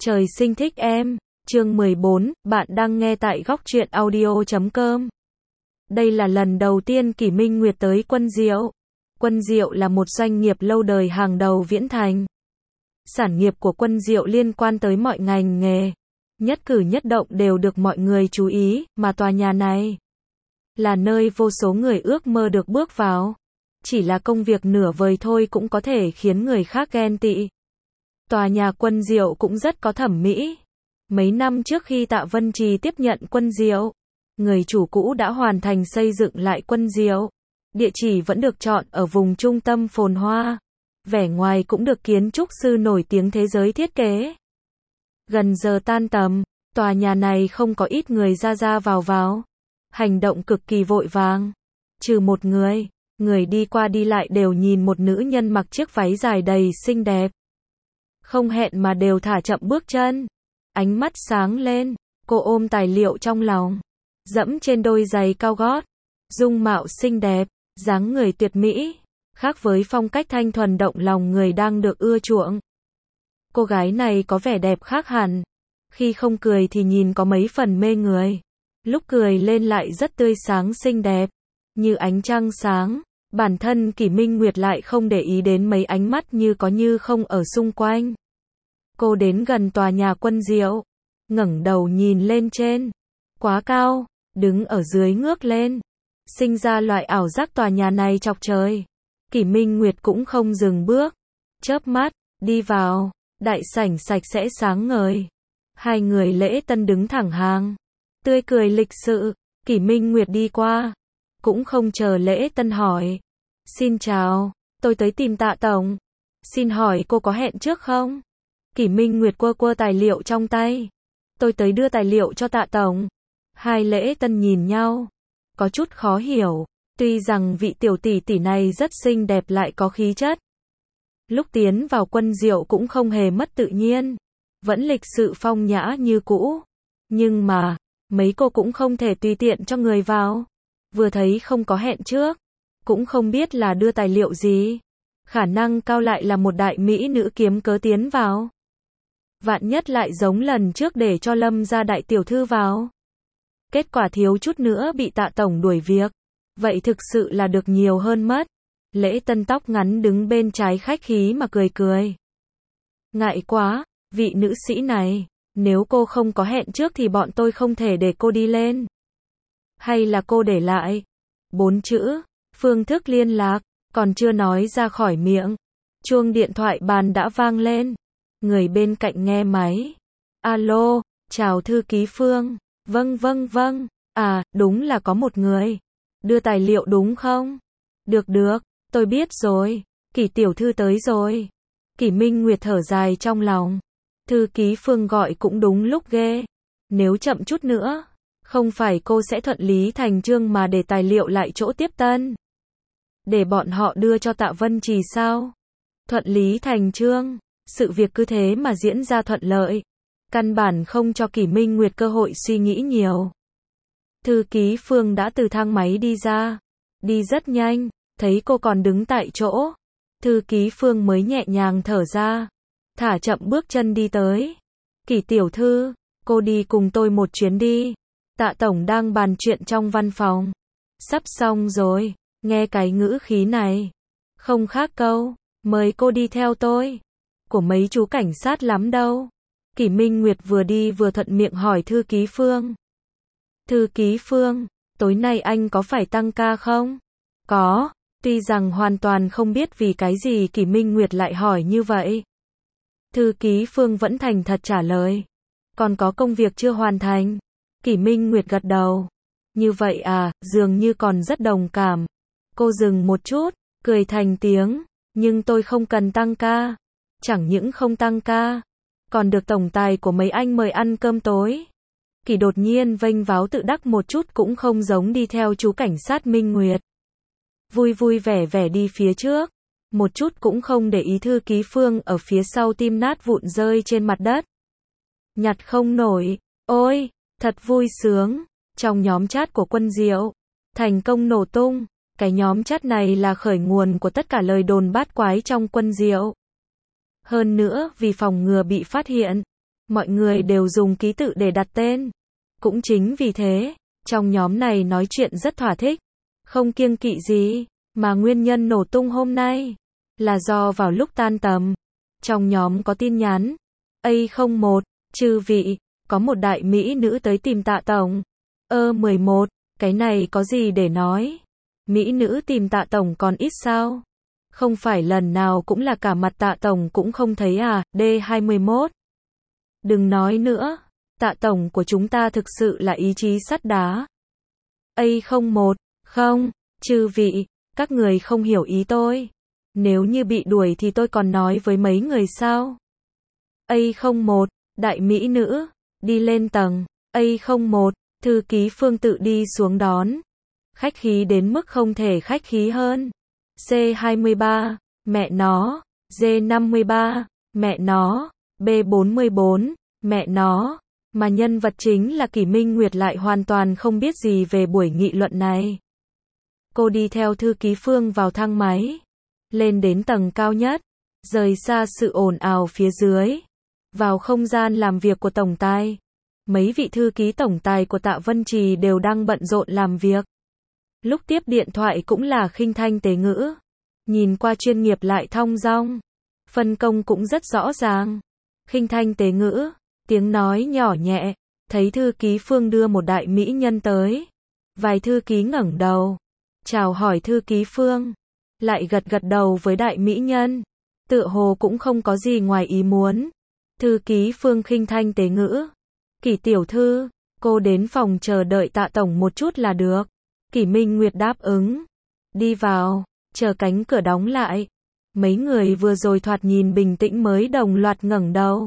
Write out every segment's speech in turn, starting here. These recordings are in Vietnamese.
Trời sinh thích em. Chương 14, bạn đang nghe tại góc truyện audio.com. Đây là lần đầu tiên Kỷ Minh Nguyệt tới Quân Diệu. Quân Diệu là một doanh nghiệp lâu đời hàng đầu Viễn Thành. Sản nghiệp của Quân Diệu liên quan tới mọi ngành nghề. Nhất cử nhất động đều được mọi người chú ý, mà tòa nhà này là nơi vô số người ước mơ được bước vào. Chỉ là công việc nửa vời thôi cũng có thể khiến người khác ghen tị. Tòa nhà Quân Diệu cũng rất có thẩm mỹ. Mấy năm trước khi Tạ Vân Trì tiếp nhận Quân Diệu, người chủ cũ đã hoàn thành xây dựng lại Quân Diệu. Địa chỉ vẫn được chọn ở vùng trung tâm phồn hoa. Vẻ ngoài cũng được kiến trúc sư nổi tiếng thế giới thiết kế. Gần giờ tan tầm, tòa nhà này không có ít người ra vào. Hành động cực kỳ vội vàng. Trừ một người đi qua đi lại đều nhìn một nữ nhân mặc chiếc váy dài đầy xinh đẹp. Không hẹn mà đều thả chậm bước chân. Ánh mắt sáng lên, cô ôm tài liệu trong lòng. Dẫm trên đôi giày cao gót. Dung mạo xinh đẹp, dáng người tuyệt mỹ. Khác với phong cách thanh thuần động lòng người đang được ưa chuộng. Cô gái này có vẻ đẹp khác hẳn. Khi không cười thì nhìn có mấy phần mê người. Lúc cười lên lại rất tươi sáng xinh đẹp. Như ánh trăng sáng. Bản thân Kỷ Minh Nguyệt lại không để ý đến mấy ánh mắt như có như không ở xung quanh. Cô đến gần tòa nhà Quân Diệu, ngẩng đầu nhìn lên trên. Quá cao, đứng ở dưới ngước lên. Sinh ra loại ảo giác tòa nhà này chọc trời. Kỷ Minh Nguyệt cũng không dừng bước. Chớp mắt, đi vào. Đại sảnh sạch sẽ sáng ngời. Hai người lễ tân đứng thẳng hàng. Tươi cười lịch sự. Kỷ Minh Nguyệt đi qua. Cũng không chờ lễ tân hỏi. Xin chào, tôi tới tìm Tạ Tổng. Xin hỏi cô có hẹn trước không? Kỷ Minh Nguyệt quơ tài liệu trong tay. Tôi tới đưa tài liệu cho Tạ Tổng. Hai lễ tân nhìn nhau. Có chút khó hiểu. Tuy rằng vị tiểu tỷ tỷ này rất xinh đẹp lại có khí chất. Lúc tiến vào Quân Diệu cũng không hề mất tự nhiên. Vẫn lịch sự phong nhã như cũ. Nhưng mà, mấy cô cũng không thể tùy tiện cho người vào. Vừa thấy không có hẹn trước. Cũng không biết là đưa tài liệu gì. Khả năng cao lại là một đại mỹ nữ kiếm cớ tiến vào. Vạn nhất lại giống lần trước để cho Lâm gia đại tiểu thư vào. Kết quả thiếu chút nữa bị Tạ Tổng đuổi việc. Vậy thực sự là được nhiều hơn mất. Lễ tân tóc ngắn đứng bên trái khách khí mà cười. Ngại quá, vị nữ sĩ này. Nếu cô không có hẹn trước thì bọn tôi không thể để cô đi lên. Hay là cô để lại 4 chữ, phương thức liên lạc, còn chưa nói ra khỏi miệng. Chuông điện thoại bàn đã vang lên. Người bên cạnh nghe máy. Alo, chào thư ký Phương. Vâng. À, đúng là có một người. Đưa tài liệu đúng không? Được, tôi biết rồi. Kỷ tiểu thư tới rồi. Kỷ Minh Nguyệt thở dài trong lòng. Thư ký Phương gọi cũng đúng lúc ghê. Nếu chậm chút nữa, không phải cô sẽ thuận lý thành chương mà để tài liệu lại chỗ tiếp tân. Để bọn họ đưa cho Tạ Vân Trì sao? Thuận lý thành chương. Sự việc cứ thế mà diễn ra thuận lợi. Căn bản không cho Kỷ Minh Nguyệt cơ hội suy nghĩ nhiều. Thư ký Phương đã từ thang máy đi ra. Đi rất nhanh, thấy cô còn đứng tại chỗ. Thư ký Phương mới nhẹ nhàng thở ra. Thả chậm bước chân đi tới. Kỷ tiểu thư, cô đi cùng tôi một chuyến đi. Tạ Tổng đang bàn chuyện trong văn phòng. Sắp xong rồi, nghe cái ngữ khí này. Không khác câu, mời cô đi theo tôi. Của mấy chú cảnh sát lắm đâu. Kỷ Minh Nguyệt vừa đi vừa thuận miệng hỏi thư ký Phương. Thư ký Phương, tối nay anh có phải tăng ca không? Có, tuy rằng hoàn toàn không biết vì cái gì Kỷ Minh Nguyệt lại hỏi như vậy. Thư ký Phương vẫn thành thật trả lời. Còn có công việc chưa hoàn thành. Kỷ Minh Nguyệt gật đầu. Như vậy à, dường như còn rất đồng cảm. Cô dừng một chút, cười thành tiếng. Nhưng tôi không cần tăng ca. Chẳng những không tăng ca, còn được tổng tài của mấy anh mời ăn cơm tối. Kỷ đột nhiên vênh váo tự đắc một chút cũng không giống đi theo chú cảnh sát Minh Nguyệt. Vui vẻ đi phía trước. Một chút cũng không để ý thư ký Phương ở phía sau tim nát vụn rơi trên mặt đất. Nhặt không nổi. Ôi, thật vui sướng. Trong nhóm chat của Quân Diệu, thành công nổ tung. Cái nhóm chat này là khởi nguồn của tất cả lời đồn bát quái trong Quân Diệu. Hơn nữa, vì phòng ngừa bị phát hiện, Mọi người đều dùng ký tự để đặt tên. Cũng chính vì thế, trong nhóm này nói chuyện rất thỏa thích, không kiêng kỵ gì, mà nguyên nhân nổ tung hôm nay là do vào lúc tan tầm, trong nhóm có tin nhắn A01, chư vị, có một đại mỹ nữ tới tìm Tạ tổng. 11, cái này có gì để nói? Mỹ nữ tìm Tạ tổng còn ít sao? Không phải lần nào cũng là cả mặt Tạ tổng cũng không thấy à? D21. Đừng nói nữa, Tạ tổng của chúng ta thực sự là ý chí sắt đá. A01, không, chư vị, các người không hiểu ý tôi. Nếu như bị đuổi thì tôi còn nói với mấy người sao? A01, đại mỹ nữ, đi lên tầng. A01, thư ký Phương tự đi xuống đón. Khách khí đến mức không thể khách khí hơn. C23, mẹ nó. D53, mẹ nó. B44, mẹ nó. Mà nhân vật chính là Kỷ Minh Nguyệt lại hoàn toàn không biết gì về buổi nghị luận này. Cô đi theo thư ký Phương vào thang máy, lên đến tầng cao nhất, rời xa sự ồn ào phía dưới, vào không gian làm việc của tổng tài. Mấy vị thư ký tổng tài của Tạ Vân Trì đều đang bận rộn làm việc. Lúc tiếp điện thoại cũng là khinh thanh tế ngữ, nhìn qua chuyên nghiệp lại thong dong, phân công cũng rất rõ ràng. Khinh thanh tế ngữ, tiếng nói nhỏ nhẹ, thấy thư ký Phương đưa một đại mỹ nhân tới. Vài thư ký ngẩng đầu, chào hỏi thư ký Phương, lại gật gật đầu với đại mỹ nhân, tựa hồ cũng không có gì ngoài ý muốn. Thư ký Phương khinh thanh tế ngữ, Kỷ tiểu thư, cô đến phòng chờ đợi Tạ tổng một chút là được. Kỷ Minh Nguyệt đáp ứng, đi vào, chờ cánh cửa đóng lại. Mấy người vừa rồi thoạt nhìn bình tĩnh mới đồng loạt ngẩng đầu,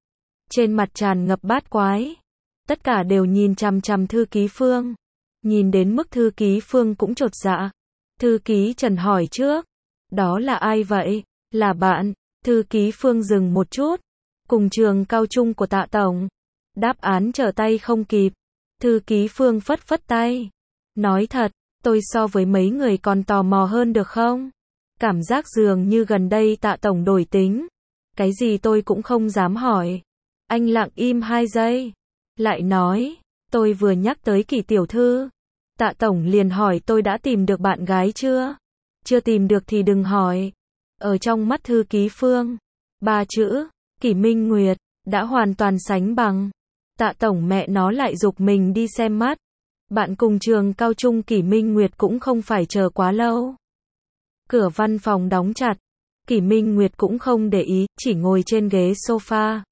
trên mặt tràn ngập bát quái, tất cả đều nhìn chằm chằm thư ký Phương, nhìn đến mức thư ký Phương cũng chột dạ. Thư ký Trần hỏi trước, đó là ai vậy? Là bạn. Thư ký Phương dừng một chút, cùng trường cao trung của Tạ tổng. Đáp án trở tay không kịp. Thư ký Phương phất phất tay, nói thật, tôi so với mấy người còn tò mò hơn được không? Cảm giác dường như gần đây Tạ tổng đổi tính, cái gì tôi cũng không dám hỏi. Anh lặng im 2 giây, lại nói, tôi vừa nhắc tới Kỷ tiểu thư, Tạ tổng liền hỏi tôi đã tìm được bạn gái chưa? Chưa tìm được thì đừng hỏi. Ở trong mắt thư ký Phương, 3 chữ, Kỷ Minh Nguyệt, đã hoàn toàn sánh bằng. Tạ tổng mẹ nó lại giục mình đi xem mắt. Bạn cùng trường cao trung Kỷ Minh Nguyệt cũng không phải chờ quá lâu. Cửa văn phòng đóng chặt, Kỷ Minh Nguyệt cũng không để ý, chỉ ngồi trên ghế sofa.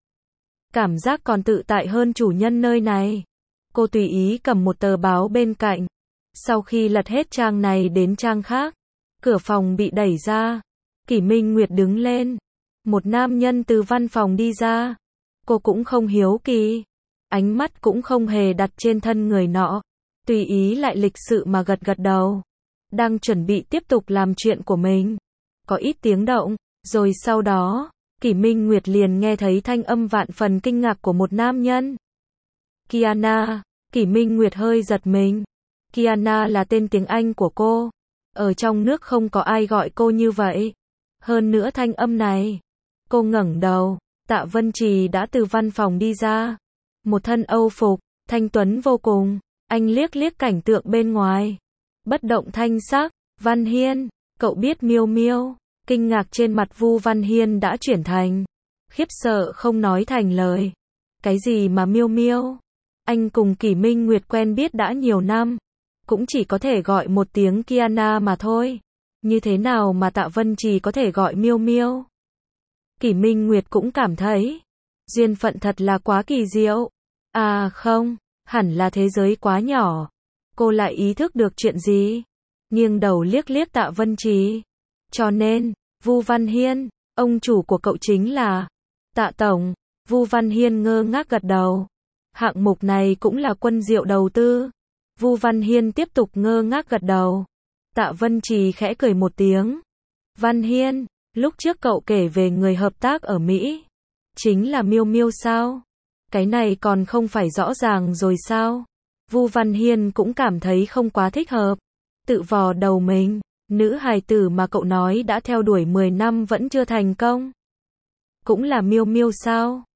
Cảm giác còn tự tại hơn chủ nhân nơi này. Cô tùy ý cầm một tờ báo bên cạnh. Sau khi lật hết trang này đến trang khác, cửa phòng bị đẩy ra. Kỷ Minh Nguyệt đứng lên. Một nam nhân từ văn phòng đi ra. Cô cũng không hiếu kỳ, ánh mắt cũng không hề đặt trên thân người nọ. Tùy ý lại lịch sự mà gật gật đầu. Đang chuẩn bị tiếp tục làm chuyện của mình. Có ít tiếng động, rồi sau đó, Kỷ Minh Nguyệt liền nghe thấy thanh âm vạn phần kinh ngạc của một nam nhân. Kiana. Kỷ Minh Nguyệt hơi giật mình. Kiana là tên tiếng Anh của cô. Ở trong nước không có ai gọi cô như vậy. Hơn nữa thanh âm này. Cô ngẩng đầu, Tạ Vân Trì đã từ văn phòng đi ra. Một thân Âu phục, thanh tuấn vô cùng. Anh liếc liếc cảnh tượng bên ngoài. Bất động thanh sắc. Văn Hiên, cậu biết Miêu Miêu. Kinh ngạc trên mặt Vu Văn Hiên đã chuyển thành khiếp sợ không nói thành lời. Cái gì mà Miêu Miêu? Anh cùng Kỷ Minh Nguyệt quen biết đã nhiều năm, cũng chỉ có thể gọi một tiếng Kiana mà thôi. Như thế nào mà Tạ Vân Trì có thể gọi Miêu Miêu? Kỷ Minh Nguyệt cũng cảm thấy duyên phận thật là quá kỳ diệu. À không, hẳn là thế giới quá nhỏ. Cô lại ý thức được chuyện gì? Nghiêng đầu liếc liếc Tạ Vân Trì. Cho nên, Vu Văn Hiên, ông chủ của cậu chính là Tạ tổng. Vu Văn Hiên ngơ ngác gật đầu. Hạng mục này cũng là Quân Diệu đầu tư. Vu Văn Hiên tiếp tục ngơ ngác gật đầu. Tạ Vân Trì khẽ cười một tiếng. Văn Hiên, lúc trước cậu kể về người hợp tác ở Mỹ, chính là Miêu Miêu sao? Cái này còn không phải rõ ràng rồi sao? Vu Văn Hiên cũng cảm thấy không quá thích hợp. Tự vò đầu mình, nữ hài tử mà cậu nói đã theo đuổi 10 năm vẫn chưa thành công. Cũng là Miêu Miêu sao?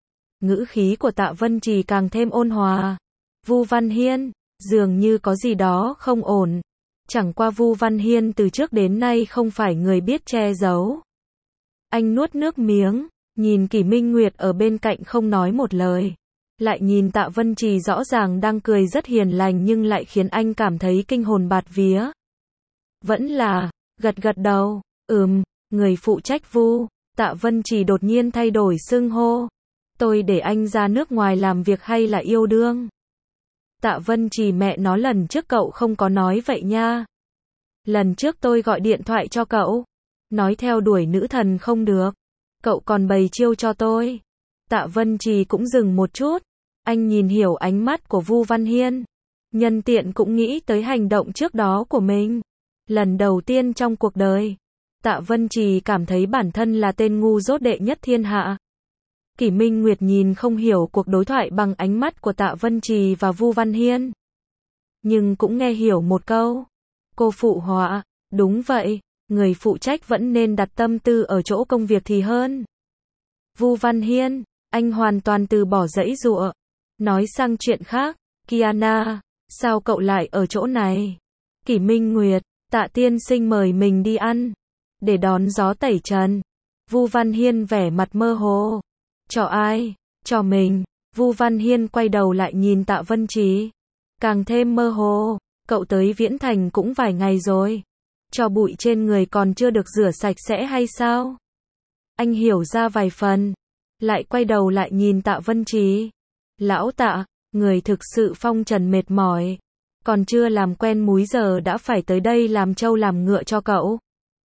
Ngữ khí của Tạ Vân Trì càng thêm ôn hòa. Vu Văn Hiên, dường như có gì đó không ổn. Chẳng qua Vu Văn Hiên từ trước đến nay không phải người biết che giấu. Anh nuốt nước miếng, nhìn Kỷ Minh Nguyệt ở bên cạnh không nói một lời. Lại nhìn Tạ Vân Trì rõ ràng đang cười rất hiền lành nhưng lại khiến anh cảm thấy kinh hồn bạt vía. Vẫn là, gật gật đầu, người phụ trách Vu. Tạ Vân Trì đột nhiên thay đổi xưng hô. Tôi để anh ra nước ngoài làm việc hay là yêu đương? Tạ Vân Trì mẹ nó lần trước cậu không có nói vậy nha. Lần trước tôi gọi điện thoại cho cậu. Nói theo đuổi nữ thần không được. Cậu còn bày chiêu cho tôi. Tạ Vân Trì cũng dừng một chút. Anh nhìn hiểu ánh mắt của Vu Văn Hiên. Nhân tiện cũng nghĩ tới hành động trước đó của mình. Lần đầu tiên trong cuộc đời, Tạ Vân Trì cảm thấy bản thân là tên ngu dốt đệ nhất thiên hạ. Kỷ Minh Nguyệt nhìn không hiểu cuộc đối thoại bằng ánh mắt của Tạ Vân Trì và Vu Văn Hiên. Nhưng cũng nghe hiểu một câu. Cô phụ họa, đúng vậy, người phụ trách vẫn nên đặt tâm tư ở chỗ công việc thì hơn. Vu Văn Hiên, anh hoàn toàn từ bỏ giãy giụa. Nói sang chuyện khác, Kiana, sao cậu lại ở chỗ này? Kỷ Minh Nguyệt, Tạ tiên sinh mời mình đi ăn, để đón gió tẩy trần. Vu Văn Hiên vẻ mặt mơ hồ. Cho ai? Cho mình. Vu Văn Hiên quay đầu lại nhìn Tạ Vân Trì. Càng thêm mơ hồ. Cậu tới Viễn Thành cũng vài ngày rồi. Cho bụi trên người còn chưa được rửa sạch sẽ hay sao? Anh hiểu ra vài phần. Lại quay đầu lại nhìn Tạ Vân Trì. Lão Tạ, người thực sự phong trần mệt mỏi. Còn chưa làm quen múi giờ đã phải tới đây làm trâu làm ngựa cho cậu.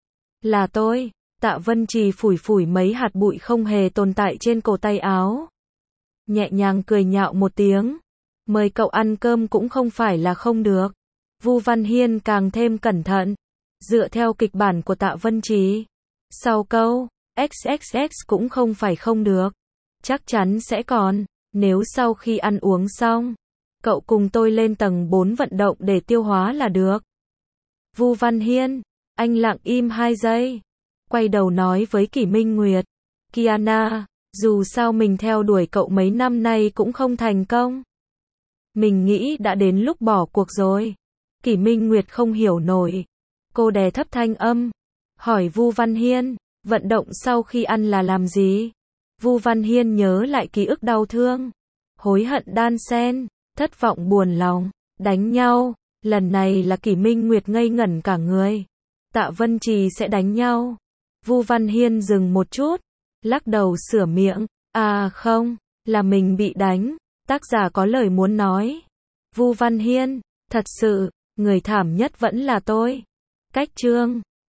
Là tôi. Tạ Vân Trì phủi phủi mấy hạt bụi không hề tồn tại trên cổ tay áo. Nhẹ nhàng cười nhạo một tiếng. Mời cậu ăn cơm cũng không phải là không được. Vu Văn Hiên càng thêm cẩn thận. Dựa theo kịch bản của Tạ Vân Trì. Sau câu, XXX cũng không phải không được. Chắc chắn sẽ còn, nếu sau khi ăn uống xong, cậu cùng tôi lên tầng 4 vận động để tiêu hóa là được. Vu Văn Hiên, anh lặng im 2 giây. Quay đầu nói với Kỷ Minh Nguyệt. Kiana, dù sao mình theo đuổi cậu mấy năm nay cũng không thành công. Mình nghĩ đã đến lúc bỏ cuộc rồi. Kỷ Minh Nguyệt không hiểu nổi. Cô đè thấp thanh âm. Hỏi Vu Văn Hiên, vận động sau khi ăn là làm gì? Vu Văn Hiên nhớ lại ký ức đau thương. Hối hận đan xen, thất vọng buồn lòng, đánh nhau. Lần này là Kỷ Minh Nguyệt ngây ngẩn cả người. Tạ Vân Trì sẽ đánh nhau. Vu Văn Hiên dừng một chút, lắc đầu sửa miệng. À không, là mình bị đánh. Tác giả có lời muốn nói. Vu Văn Hiên, thật sự, người thảm nhất vẫn là tôi. Cách chương